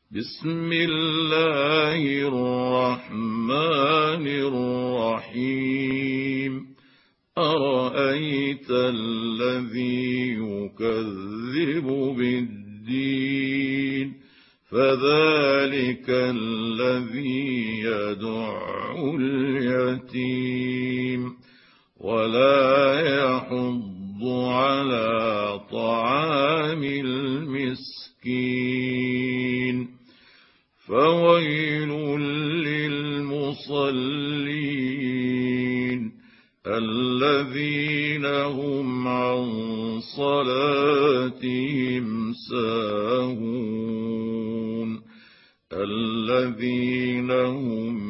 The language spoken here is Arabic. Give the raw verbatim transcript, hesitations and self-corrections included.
بسم الله الرحمن الرحيم أرأيت الذي يكذب بالدين فذلك الذي يدع اليتيم ولا يحض على طعام المسكين فويل للمصلين الذين هم عن صلاتهم ساهون الذين هم